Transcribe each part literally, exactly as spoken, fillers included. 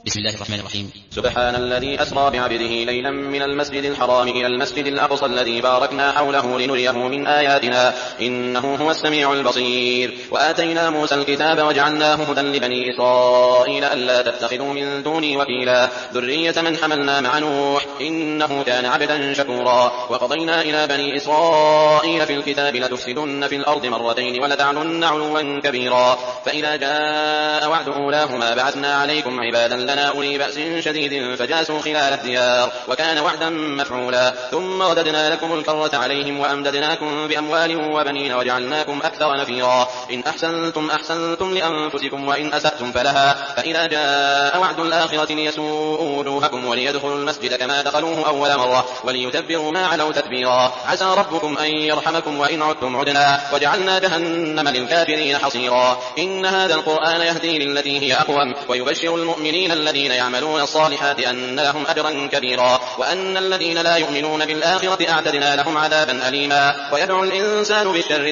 بسم الله الرحمن الرحيم. سبحان الذي أسرى بعبده ليلا من المسجد الحرام إلى المسجد الأقصى الذي باركنا حوله لنريه من آياتنا إنه هو السميع البصير. وآتينا موسى الكتاب وجعلناه هدى لبني إسرائيل ألا تتخذوا من دوني وكيلا ذرية من حملنا مع نوح إنه كان عبدا شكورا. وقضينا إلى بني إسرائيل في الكتاب لتفسدن في الأرض مرتين ولتعلن علوا كبيرا. فإذا جاء وعد أولاهما بعثنا عليكم عبادا لنا أولي بأس شديد فجاسوا خلال الديار وكان وعدا مفعولا. ثم رددنا لكم الكرة عليهم وأمددناكم بأموال وبنين وجعلناكم أكثر نفيرا. إن أحسنتم أحسنتم لأنفسكم وإن أسأتم فلها. فإذا جاء وعد الآخرة ليسوءوا وجوهكم وليدخلوا المسجد كما دخلوه أول مرة وليتبروا ما علوا تتبيرا. عسى ربكم أن يرحمكم وإن عدتم عدنا وجعلنا جهنم للكافرين حصيرا. إن هذا القرآن يهدي للتي هي أقوم ويبشر المؤمنين الذين يعملون الصالحات أن لهم أجرا كبيرا وأن الذين لا يؤمنون بالآخرة أعتدنا لهم عذابا أليما. ويدعو الإنسان بالشر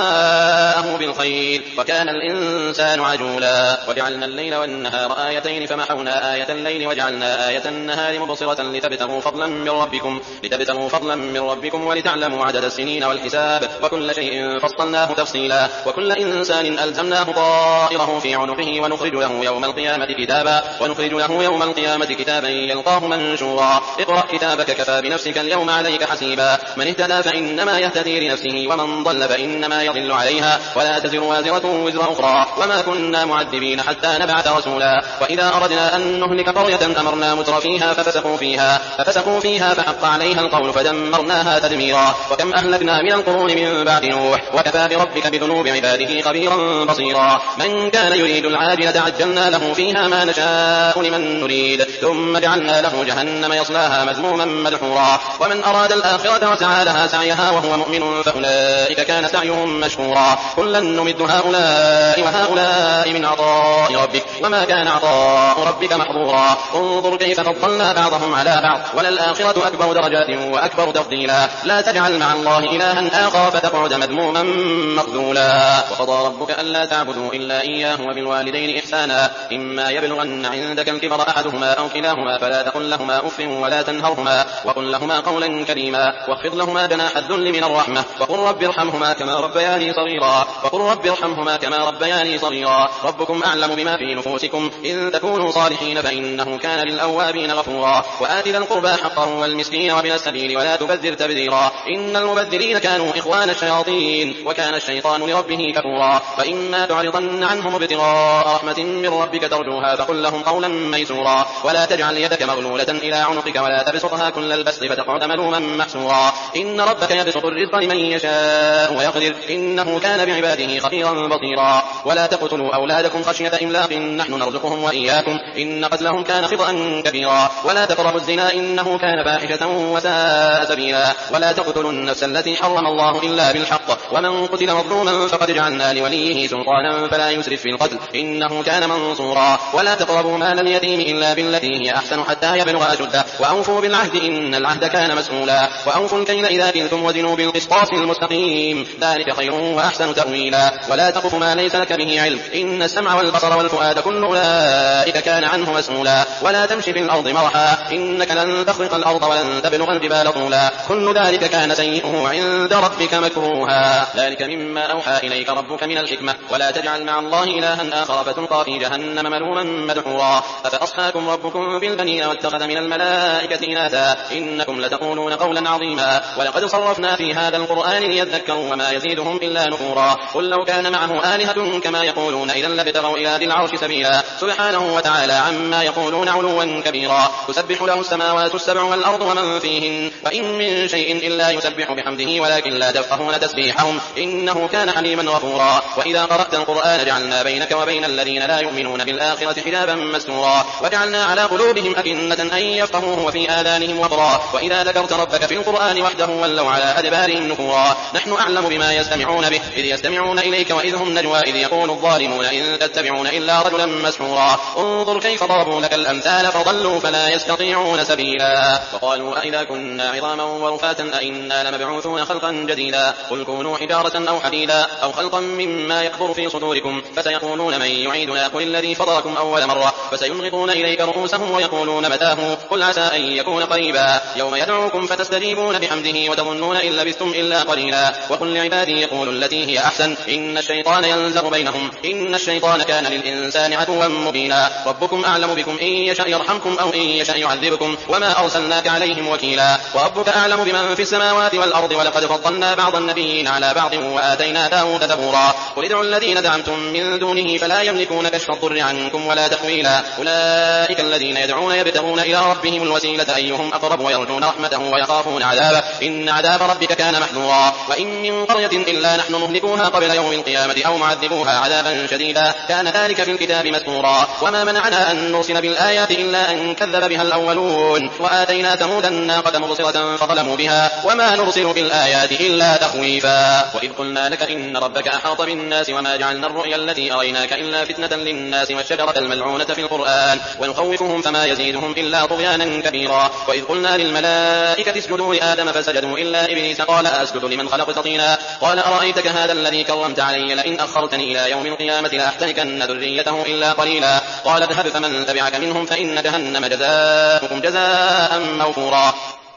دعاءه بالخير وكان الإنسان عجولا. وجعلنا الليل والنهار آيتين فمحونا آية الليل وجعلنا آية النهار مبصرة لتبتغوا فضلا من ربكم لتبتغوا فضلا من ربكم ولتعلموا عدد السنين والحساب وكل شيء فصلناه تفصيلا. وكل إنسان ألزمناه طائره في عنقه ونخرج له يوم القيامة كتابا ونخرج له يوم القيامة كتابا يلقاه منشورا. اقرأ كتابك كفى بنفسك اليوم عليك حسيبا. من اهتدى فإنما يهتدي لنفسه ومن ضل فإنما يضل عليها ولا تزر وازرة وزر أخرى وما كنا معذبين حتى نبعث رسولا. وإذا أردنا أن نهلك قرية أمرنا متر فيها ففسقوا فيها ففسقوا فيها فحق عليها القول فدمرناها تدميرا. وكم أهلكنا من القرون من بعد نوح وكفى بربك بذنوب عباده خبيرا بصيرا. من كان يريد العاجلة عجلنا له فيها ما نشاء لمن نريد ثم جعلنا له جهنم يصلاها مذموما مدحورا. ومن أراد الآخرة وسعى لها سعيها وهو مؤمن فأولئك كان سعيهم مشكورا. كلا نمد هؤلاء وهؤلاء من عطاء ربك وما كان عطاء ربك محظورا. انظر كيف فضلنا بعضهم على بعض وللآخرة أكبر درجات وأكبر تفضيلا. لا تجعل مع الله إلها آخر فتقعد مذموما مخذولا. وقضى ربك ألا تعبدوا إلا إياه وبالوالدين إحسانا إما يبلغن عندك الكبر أحدهما أو كلاهما فلا تقل لهما أف ولا تنهرهما وقل لهما قولا كريما واخفض لهما جناح الذل من الرحمة وقل رب ارحمهما كما ربياني صغيرا وقل رب ارحمهما كما ربياني صغيرا. ربكم أعلم بما في نفوسكم إن تكونوا صالحين فإنه كان للأوابين غفورا. وآت ذا القربى حقه والمسكين وابن السبيل ولا تبذر تبذيرا إن المبذرين كانوا إخوان الشياطين وكان الشيطان لربه كفورا. فإما تعرضن عنهم ابتغاء رحمة من ربك ترجوها فقل لهم قولا ميسورا. ولا تجعل يدك مغلولة إلى عنقك ولا تبسطها كل البسط فتقعد ملوما محسورا. إن ربك يبسط الرزق لمن يشاء ويقدر إنه كان بعباده خبيرا بصيرا. ولا تقتلوا أولادكم خشية إملاق نحن نرزقهم وإياكم إن قتلهم كان خطأ كبيرا. ولا تقربوا الزنا إنه كان فاحشة وساء سبيلا. ولا تقتلوا النفس التي حرم الله إلا بالحق ومن قتل مظلوما فقد جعلنا لوليه سلطانا فلا يسرف في القتل إنه كان منصورا. ولا تقربوا مال اليتيم إلا بالتي هي أحسن حتى يبلغ أشده وأوفوا بالعهد إن العهد كان مسؤولا. وأوفوا الكيل إذا كلتم وزنوا بالقسطاس المستقيم ذلك خير وأحسن تأويلا. ولا تقف ما ليس لك به علم إن السمع والبصر والفؤاد كل أولئك كان عنه مسؤولا. ولا تمشي في الأرض مرحا إنك لن تخرق الأرض ولن تبلغ الجبال طولا كل ذلك كان سيئه عند ربك مكروها. ذلك مما أوحى إليك ربك من الحكمة. ولا تجعل مع الله إلها آخر فتلقى في جهنم ملوما مدحورا. أفأصفاكم ربكم بالبنين واتخذ من الملائكة إناثا إنكم لتقولون قولا عظيما. ولقد صرفنا في هذا القرآن ليذكروا وما يزيدهم إلا نفورا. قل لو كان معه آلهة كما يقولون إذا لابتغوا إلى ذي العرش سبيلا. سبحانه وتعالى عما يقولون علوا كبيرا. تسبح له السماوات السبع والأرض ومن فيهن وإن من شيء إلا يسبح بحمده ولكن لا تفقهون تسبيحهم إنه كان حليما غفورا. وإذا قرأت القرآن جعلنا بينك وبين الذين لا يؤمنون بالآخرة حجابا مستورا. وجعلنا على قلوبهم أكنة أن يفقهوه وفي آذانهم وقرا. وإذا ذكرت ربك في القرآن وحده ولوا على أدبارهم نفورا. نحن أعلم بما يستمعون به إذ يستمعون إليك وإذ هم نجوى إذ يقول الظالمون إن تتبعون إلا رجلا مسحورا. انظر كيف ضربوا لك الأمثال فضلوا فلا يستطيعون سبيلا. وقالوا أئذا كنا عظاما ورفاتا أئنا لمبعوثون خلقا جديدا قل كونوا حجارة أو حديدا أو خلقا مما يكبر في صدوركم فسيقولون من يعيدنا قل الذي فطركم أول مرة سينغضون إليك رؤوسهم ويقولون متاه قل عسى أن يكون قريبا يوم يدعوكم فتستجيبون بحمده وتظنون إن لبثتم إلا قليلا وقل لعبادي يقولوا التي هي أحسن إن الشيطان ينزغ بينهم إن الشيطان كان للإنسان عدوا مبينا ربكم أعلم بكم إن يشأ يرحمكم أو إن يشأ يعذبكم وما أرسلناك عليهم وكيلا وربك أعلم بمن في السماوات والأرض ولقد فضلنا بعض النبيين على بعض وآتينا داود زبورا قل ادعوا الذين دعمتم من دونه فلا يملكون كشف الضر عنكم ولا تحويلا أولئك الذين يدعون يبتغون إلى ربهم الوسيلة أيهم أقرب ويرجون رحمته ويخافون عذابه إن عذاب ربك كان محذورا وإن من قرية إلا نحن مهلكوها قبل يوم القيامة أو معذبوها عذابا شديدا كان ذلك في الكتاب مسطورا وما منعنا أن نرسل بالآيات إلا أن كذب بها الأولون وآتينا ثمود الناقة مبصرة فظلموا بها وما نرسل بالآيات إلا تخويفا وإذ قلنا لك إن ربك أحاط بالناس وما جعلنا الرؤيا التي أريناك إلا فتنة للناس والشجرة الملعونة في القرآن ونخوفهم فما يزيدهم إلا طغيانا كبيرا وإذ قلنا للملائكة اسجدوا لآدم فسجدوا إلا إبليس قال أسجد لمن خلقت طينا قال أرأيتك هذا الذي كرمت علي لئن أخرتني إلى يوم القيامة لأحتركن ذريته إلا قليلا قال اذهب فمن تبعك منهم فإن جهنم جزاؤكم جزاء موفورا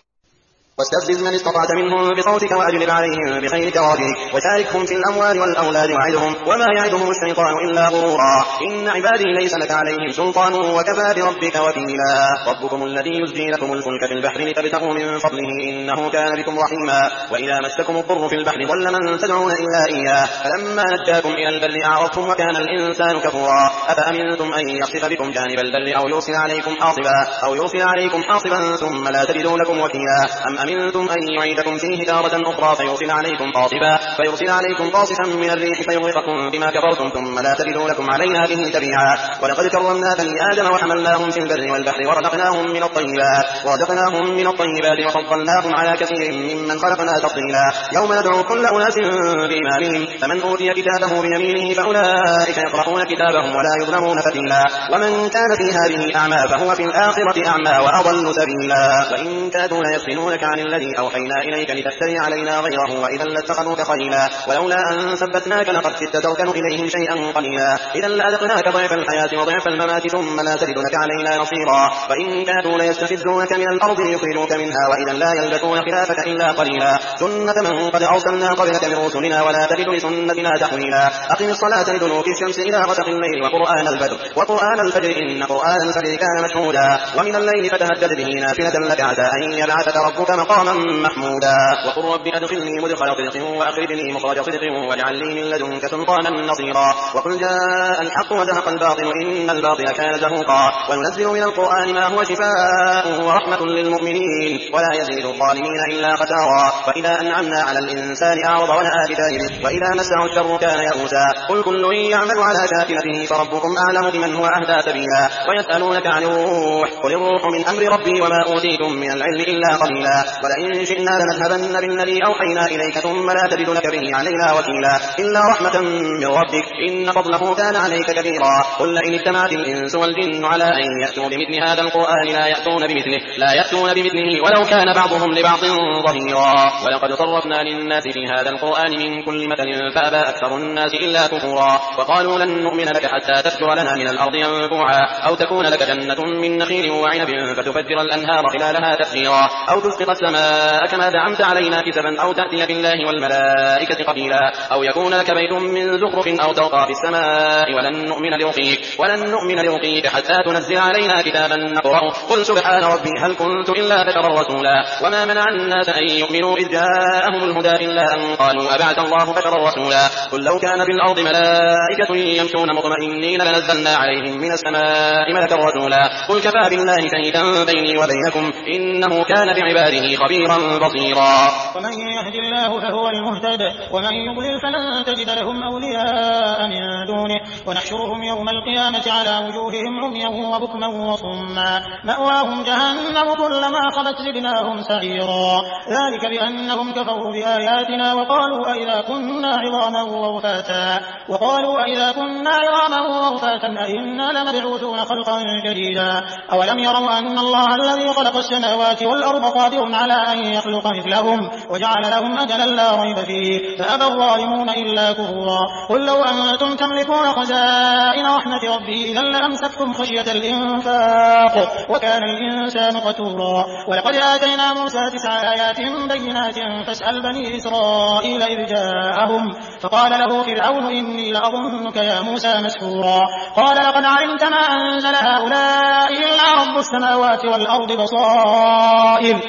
واستفزز من استطعت منهم بصوتك وأجلب عليهم بخيرك ورجلك وشاركهم في الأموال والأولاد وعدهم وما يعدهم الشيطان إلا غرورا إن عبادي ليس لك عليهم سلطان وكفى بربك وكيلا ربكم الذي يزجي لكم الفلك في البحر لتبتغوا من فضله إنه كان بكم رحيما وإذا مسكم الضر في البحر ضل من تدعون إلا إياه فلما نجاكم إلى البر أعرضتم وكان الإنسان كفورا أفأمنتم أن يخسف بكم جانب البر أو يرسل عليكم حاصبا أو يرسل عليكم حاصبا ثم لا تجدوا لكم وكيلا أم أمنتم أن يعيدكم فيه تارة أخرى فيرسل عليكم قاصفا فيرسل عليكم قاصفا من الريح فيغرقكم بما كفرتم ثم لا تجدوا لكم علينا به تبيعا ولقد كرمنا بني آدم وحملناهم في البر والبحر ورزقناهم من الطيبات ورزقناهم من الطيبات وفضلناهم على كثير ممن خلقنا تفضيلا يوم ندعو كل أناس بإمامهم فمن أوتي كتابه بيمينه فأولئك يقرؤون كتابهم ولا يظلمون فتيلا ومن كان في هذه أعمى فهو في الآخرة أعمى وأضل سبيلا وإن كادوا ليفتنونك عن الذي أوحينا إليك لتفتري علينا غيره وإذا لاتخذوك خليلا ولولا أن ثبتناك لقد كدت تركن إليهم شيئا قليلا إذا لأذقناك ضعف الحياة وضعف الممات ثم لا تجد لك علينا نصيرا وإن كادوا ليستفزونك من الأرض يخرجوك منها وإذا لا يلبثون خلافك إلا قليلا سنة من قد أرسلنا قبلك من رسلنا ولا تجد لسنتنا تحويلا أقم الصلاة لدلوك الشمس إلى غسق الليل وقرآن الفجر وقرآن الفجر إن قرآن الفجر كان مشهودا ومن الليل فتهجد به نافلة لك عسى أن يبعثك ربك مقاما محمودا وقل رب أدخلني مدخل صدق وأخرجني مخرج صدق واجعل لي من لدنك سلطانا نصيرا وقل جاء الحق وزهق الباطل إن الباطل كان زهوقا وننزل من القرآن ما هو شفاء ورحمة للمؤمنين ولا يزيد الظالمين إلا خسارا وإذا أنعمنا على الإنسان أعرض ونأى بجانبه وإذا مسه الشر كان يئوسا قل كل يعمل على شاكلته فربكم أعلم بمن هو أهدى سبيلا ويسألونك عن الروح قل الروح من أمر ربي وما أوتيتم من العلم إلا قليلا ولئن شئنا لنذهبن بالذي أوحينا إليك ثم لا تجد لك به علينا وكيلا إلا رحمة من ربك إن فضله كان عليك كبيرا قل لئن اجتمعت الإنس والجن على أن يأتوا بمثل هذا القرآن لا يأتون بمثله لا يأتون بمثله ولو كان بعضهم لبعض ظهيرا ولقد صرفنا للناس في هذا القرآن من كل مثل فأبى أكثر الناس إلا كفورا وقالوا لن نؤمن لك حتى تفجر لنا من الأرض ينبوعا أو تكون لك جنة من نخيل وعنب فتفجر الأنهار خلالها تفجيرا أو تسقط السماء كما زعمت علينا كسبا أو تأتي بالله والملائكة قبيلا أو يكون لك بيت من زخرف أو ترقى في السماء ولن نؤمن لرقيك ولن نؤمن لرقيك حتى تنزل علينا كتابا نقرأه قل سبحان ربي هل كنت إلا بشرا رسولا وما منع الناس أن يؤمنوا إذ جاءهم الهدى إلا أن قالوا أبعث الله بشرا رسولا قل لو كان في الأرض ملائكة يمشون مطمئنين لنزلنا عليهم من السماء ملكا رسولا قل كفى بالله شهيدا بيني وبينكم إنه كان بعباده خبيرا بصيرا ومن يهد الله فهو المهتد ومن يضلل فلن تجد لهم أولياء من دونه ونحشرهم يوم القيامة على وجوههم عميا وبكما وصما مأواهم جهنم كلما خبت زدناهم سعيرا ذلك بأنهم كفروا بآياتنا وقالوا أئذا كنا عظاما ورفاتا وقالوا أئذا كنا عظاما ورفاتا أئنا لمبعوثون خلقا جديدا أولم يروا أن الله الذي خلق السماوات والأرض قادر على أن يخلق مثلهم وجعل لهم أجلا لا ريب فيه فأبى الظالمون إلا كفورا قل لو أنتم تملكون خزائن رحمة ربي إذا لأمسكتم خشية الإنفاق وكان الإنسان قتورا ولقد آتينا موسى تسع آيات بينات فاسأل بني إسرائيل إذ جاءهم فقال له فرعون إني لأظنك يا موسى مسحورا قال لقد علمت ما أنزل هؤلاء إلا رب السماوات والأرض بصائر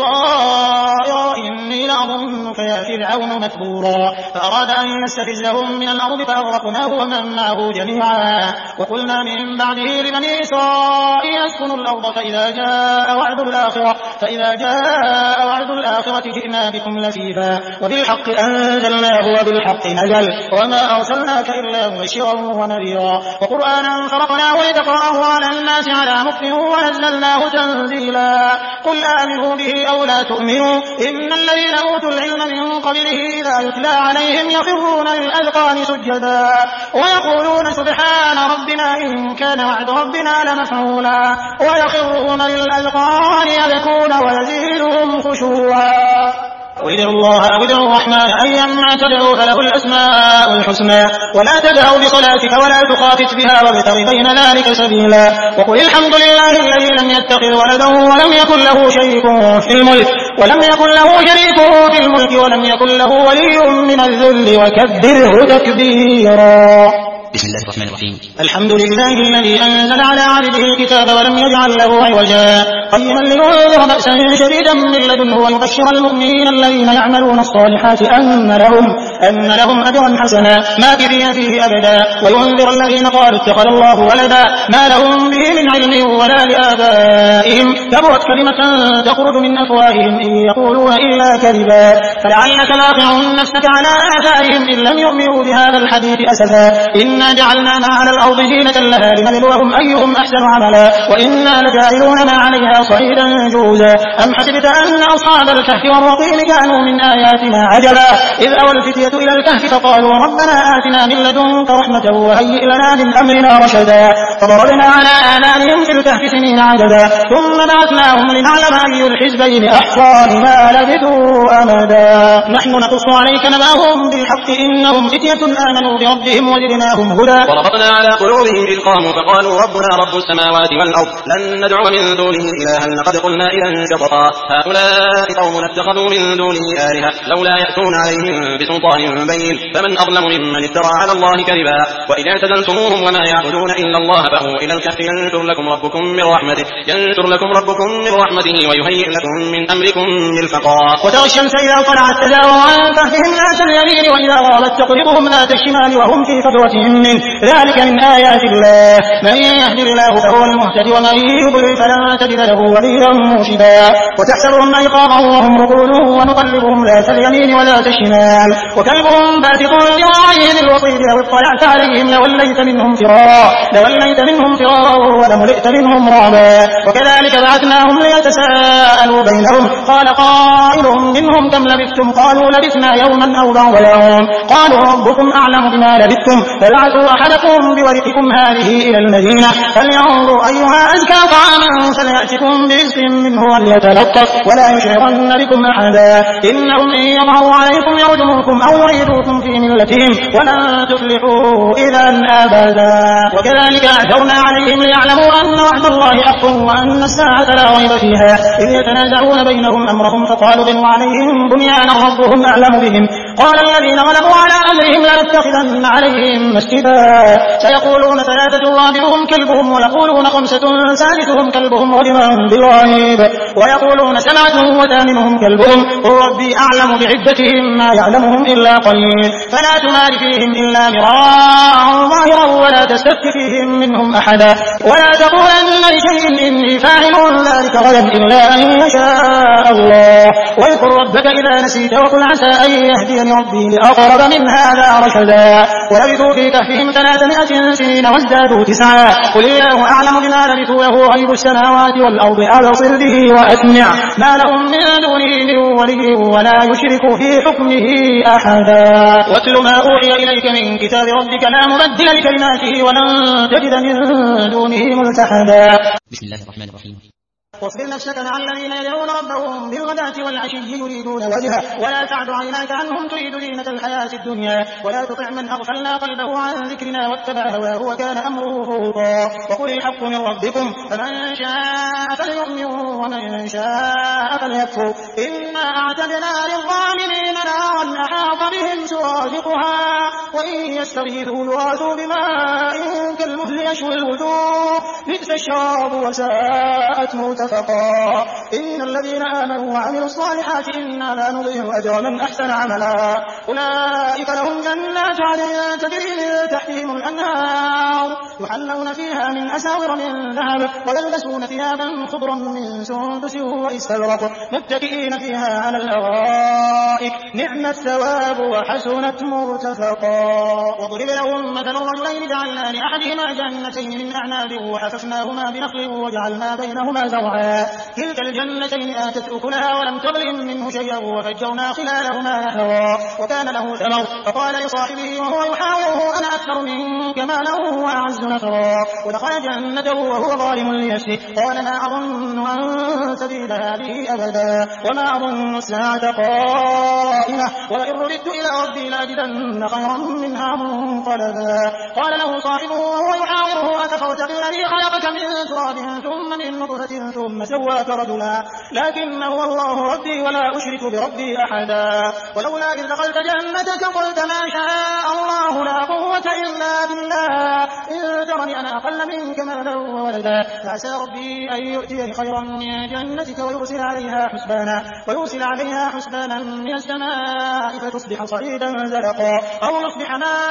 بصائر إني لأظنك يا فرعون مثبورا فأراد أن يستفزهم من الأرض فأغرقناه ومن معه جميعا وقلنا من بعده لبني إسرائيل اسكنوا الأرض فإذا جاء وعد الآخرة فإذا جاء وعد الآخرة جئنا بكم لفيفا وبالحق أنزلناه وبالحق نزل وما أرسلناك إلا مبشرا ونذيرا وقرآنا فرقناه لتقرأه على الناس على مكف ونزلناه تنزيلا قل آمنوا به أو لا تؤمنوا إن الذين أوتوا العلم من قبله إذا يتلى عليهم يخرون للأذقان سجدا ويقولون سبحان ربنا إن كان وعد ربنا لمفعولا ويخرون للأذقان يبكون ويزيدهم خشوعا وادعوا الله أو ادعوا الرحمن أيما تدعوا فله الأسماء الحسنى ولا تدعوا بصلاتك ولا تخافت بها وابتغ بين ذلك سبيلا وقل الحمد لله الذي لم يتخذ ولدا ولم يكن له شريك في الملك ولم يكن له شريك في الملك ولم يكن له ولي من الذل وكبره تكبيرا. بسم الله الرحمن الرحيم. الحمد لله الذي أنزل على عبده الكتاب ولم يجعل له عوجا قيما لينذر بأسا شديدا من لدنه ويبشر المؤمنين الذين يعملون الصالحات أن لهم أن لهم أجرا حسنا ماكثين فيه أبدا وينذر الذين قالوا اتخذ الله ولدا ما لهم به من علم ولا لآبائهم كبرت كلمة تخرج من أفواههم إن يقولون إلا كذبا فلعلك باخع نفسك على آثارهم إن لم يؤمنوا بهذا الحديث أسفا إنا جعلنا ما على الأرض زينة لها لنبلوهم أيهم أحسن عملا وإنا لجاعلون ما عليها صعيدا جوزا أم حسبت أن أصحاب الكهف والرقيم كانوا من آياتنا عجبا إذ أوى الفتية إلى الكهف فقالوا ربنا آتنا من لدنك رحمة وهيئ لنا من أمرنا رشدا فضربنا على آذانهم في الكهف سنين عددا ثم بعثناهم لنعلم أي الحزبين أحصى لما لبثوا أمدا نحن نقص عليك نبأهم بالحق إنهم فتية آمنوا بربهم وزدناهم هدى وربطنا على قلوبهم إذ قاموا فقالوا ربنا رب السماوات والأرض لن ندعو من دونه إلها لقد قلنا إذا شططا هؤلاء قوم اتخذوا من دونه آلهة لولا يأتون عليهم بسلطان بين فمن أظلم ممن افترى على الله كذبا وإذا اعتزلتموهم وما يعبدون إلا الله فأووا إلى الكهف ينشر لكم ربكم من رحمته ينشر لكم ربكم من رحمته ويهيئ لكم من أمركم مرفقا وترى الشمس إذا طلعت تزاور عن كهفهم ذات اليمين وإذا غابت تقرضهم ذات الشمال وهم في فجوة منه ذلك من آيات الله من يهد الله فهو المهتد ومن يضلل فلن تجد له وليا مرشدا وتحسبهم أيقاظا وهم رقود ونقلبهم ذات اليمين وذات الشمال وكلبهم باسط ذراعيه بالوصيد لو اطلعت عليهم لوليت منهم فرارا لوليت منهم فرارا ولملئت منهم رعبا وكذلك بعثناهم ليتساءلوا بينهم قال قائل منهم كم لبثتم قالوا لبثنا يوما أو بعض يوم قالوا ربكم أعلم بما لبثتم فبعثوا أحدكم بورقكم هذه إلى المدينة فلينظر أيها أزكى طعاما فليأتكم برزق منه وليتلطف ولا يشعرن بكم أحدا إنهم إن يظهروا عليكم يرجموكم أو يعيدوكم في ملتهم ولن تفلحوا إذا أبدا وكذلك أعثرنا عليهم ليعلموا أن وعد الله حق وأن الساعة لا ريب فيها إذ يتنازعون بينهم أمرهم فقالوا بنوا عليهم بنيانا ربهم أعلم بهم قال الذين غلبوا على أمرهم لنتخذن عليهم مسجدا سيقولون ثلاثة رابعهم كلبهم ويقولون خمسة سادسهم كلبهم رجما بالغيب ويقولون سبعة وثامنهم كلبهم قل ربي أعلم بعدتهم ما يعلمهم إلا قليل فلا تمار فيهم إلا مراء ظاهرا ولا تستفت فيهم منهم أحدا ولا تقولن لشيء إني فاعل ذلك غدا إلا أن يشاء الله واذكر ربك إذا نسيت وقل عسى أن يهديني ربي لأقرب من هذا رشدا ولبثوا في كهفهم ثلاثمائة سنين وازدادوا تسعا قل الله أعلم بما لبثوا له غيب السماوات والأرض أبصر به وأسمع ما لهم من دونه من ولي ولا يشرك في حكمه أحدا واتل ما أوحي إليك من كتاب ربك لا مبدل لكلماته ولن تجد من دونه ملتحدا. بسم الله الرحمن الرحيم. واصبر نفسك مع الذين يدعون ربهم بالغداة والعشي يريدون وجهه ولا تعد عيناك عنهم تريد زينة الحياة الدنيا ولا تطع من أغفلنا قلبه عن ذكرنا واتبع هواه وكان أمره فرطا وقل الحق من ربكم فمن شاء فليؤمن ومن شاء فليكفر إنا أعتدنا للظالمين نارا أحاط بهم سرادقها وإن يستغيثوا يغاثوا بماء كالمهل يشوي الوجوه بئس الشراب وساءت مرتفقا إن الذين آمنوا وعملوا الصالحات إنا لا نضيع أجر من أحسن عملا أولئك لهم جنات عدن تجري من تحتهم الأنهار يحلون فيها من أساور من ذهب ويلبسون ثيابا خضرا من سندس واستبرق متكئين فيها على الأرائك نعم الثواب وحسنت مرتفقا واضرب لهم مثل الرجلين جعلنا لأحدهما جنتين من أعناب وحففناهما بنخل وجعلنا بينهما زرعا كلتا الجنتين آتت أكلها ولم تظلم منه شيئا وفجرنا خلالهما نهرا وكان له ثمر فقال لصاحبه وهو يحاوره أنا أكثر منك مالا وأعز نفرا ودخل جنته وهو ظالم لنفسه قال ما أظن أن تبيد هذه أبدا وما أظن الساعة قائمة ولئن رددت إلى ربي لأجدن خيرا منها منقلبا قال له صاحبه وهو يحاوره أكفرت بالذي خلقك من تراب ثم من نطفة ثم سواك رجلا لكن هو الله ربي ولا أشرك بربي أحدا ولولا إذ دخلت جنتك قلت ما شاء الله لا قوة إلا بالله إن ترني أنا أقل منك مالا وولدا فعسى ربي أن يؤتيني خيرا من جنتك ويرسل عليها حسبانا ويرسل عليها حسبانا من السماء فتصبح صعيدا زلقا أو يصبح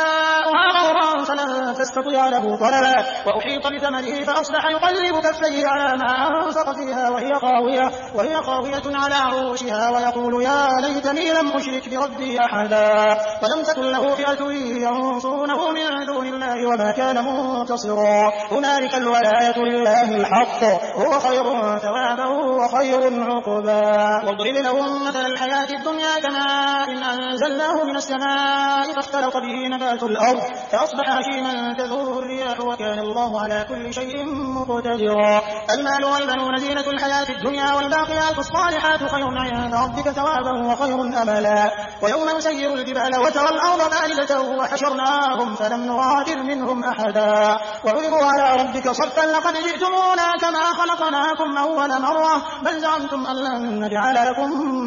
ماؤها غورا فلن تستطيع له طلبا وأحيط بثمره فأصبح يقلب كفيه على ما أنفق فيها وهي خاوية وهي خاوية على عروشها ويقول يا ليتني لم أشرك بربي أحدا ولم تكن له فئة ينصرونه من دون الله وما كان منتصرا هنالك الولاية لله الحق هو خير ثوابا وخير عقبا واضرب لهم مثل الحياة الدنيا كماء إن أنزلناه من السماء فاختلط به نبات الأرض فأصبح هشيما تذروه الرياح وكان الله على كل شيء مقتدرا المال والبنون زينة الحياة الدنيا والباقيات الصالحات خير عند ربك ثوابا وخير أملا ويوم نسير الجبال وترى الأرض بارزة وحشرناهم فلم نغادر منهم أحدا وعرضوا على ربك صفا لقد جئتمونا كما خلقناكم أول مرة بل زعمتم أن لن نجعل لكم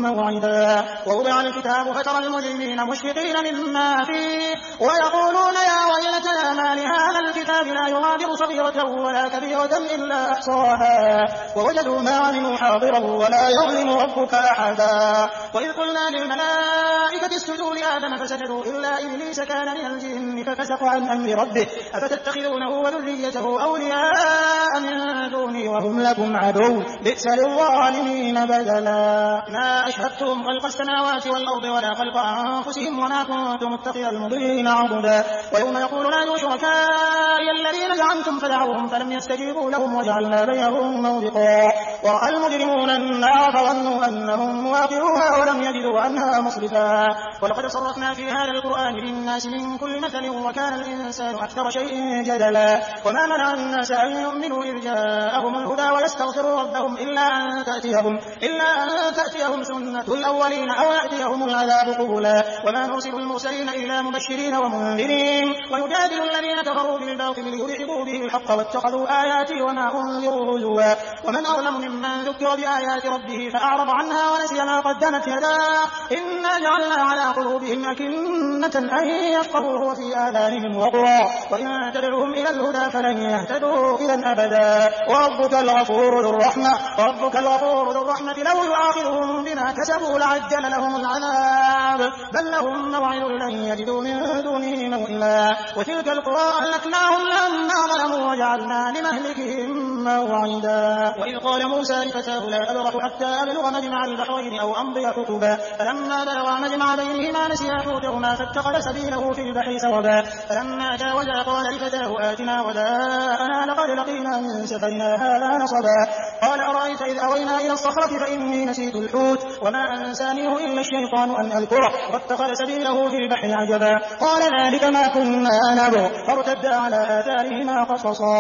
موعدا ووضع الكتاب فترى المجرمين مشفقين مما فيه ويقولون يا ويلتنا ما لهذا الكتاب لا يغادر صغيرة ولا كبيرة إلا أحصاها ووجدوا ما عملوا حاضرا ولا يظلم ربك أحدا وإذ قلنا للملائكة اسجدوا لآدم فسجدوا إلا إبليس كان من الجن ففسق عن أمر ربه أفتتخذونه وذريته أولياء من دوني وهم لكم عدو بئس للظالمين بدلا ما أشهدتم خلق السماوات والأرض ولا خلق أنفسهم وما كنتم متخذ المضلين عضدا ويوم يقول نادوا شركائي الذين زعمتم فدعوهم فلم يستجيبوا لهم وجعلنا بينهم موبقا ورأى المجرمون النار فظنوا أنهم واقعوها ولم يجدوا عنها مصرفا ولقد صرفنا في هذا القرآن للناس من كل مثل وكان الإنسان أكثر شيء جدلا وما منع الناس أن يؤمنوا إذ جاءهم الهدى ويستغفروا ربهم إلا أن تأتيهم إلا أن تأتيهم سنة الأولين أو يأتيهم العذاب قبلا وما نرسل المرسلين إلا مبشرين ومنذرين ويجادل الذين كفروا بالباطل ليدحضوا به الحق واتخذوا آياتي وما أنذروا هزوا ومن أظلم ممن ذكر بآيات ربه فأعرض عنها ونسي ما قدمت يداه إنا جعلنا على قلوبهم أكنة أن يفقهوه وفي آذانهم وقرا وإن تدعوهم إلى الهدى فلن يهتدوا إذا أبدا وربك الغفور ذو الرحمة وربك الغفور ذو الرحمة لو يؤاخذهم بما كسبوا لعجل لهم العذاب بل لهم موعد لن يجدوا من دونه موئلا وتلك القرى أهلكناهم لما ظلموا وجعلنا لمهلكهم موعدا وإذ قال موسى لفتاه لا أبرح حتى أبلغ مجمع البحرين أو أمضي حقبا فلما بلغ مجمع بينهما نسيا حوتهما فاتخذ سبيله في البحر سربا فلما جاوزا قال لفتاه آتنا وداءنا لقد لقينا من سفرنا هذا نصبا قال أرأيت إذ أوينا إلى الصخرة فإني نسيت الحوت وما أنسانيه إلا الشيطان أن أذكره واتخذ سبيله في البحر عجبا قال ذلك ما كنا نبغ فارتدا على آثارهما قصصا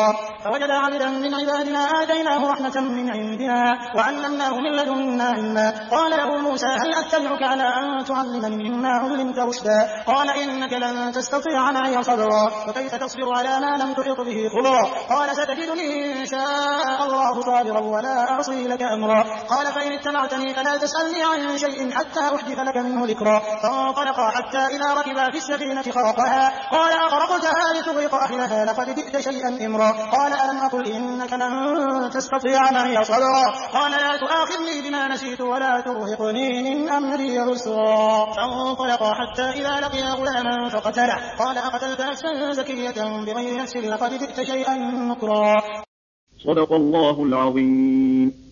فوجد عبدا من عبادنا آتيناه رحمة من عندنا وعلمناه من لدنا علما. قال له موسى هل أتبعك على أن تعلمني مما علمت رشدا قال إنك لن تستطيع معي صبرا وكيف تصبر على ما لم تحط به خبرا قال ستجدني إن شاء الله صابرا ولا أعصي لك أمرا. قال فإن اتبعتني فلا تسألني عن شيء حتى أحدث لك منه ذكرا. فانطلقا حتى إذا ركبا في السفينة خرقها قال أغرقتها لتغرق أهلها لقد جئت شيئا إمرا. قال ألم أقل إنك لن تستطيع معي صبرا قال لا تؤاخذني بما نسيت ولا ترهقني من أمري عسرا. فانطلقا حتى إذا لقيا غلاما فقتله قال أقتلت نفسا زكية بغير نفس لقد جئت شيئا نكرا. صدق الله العظيم.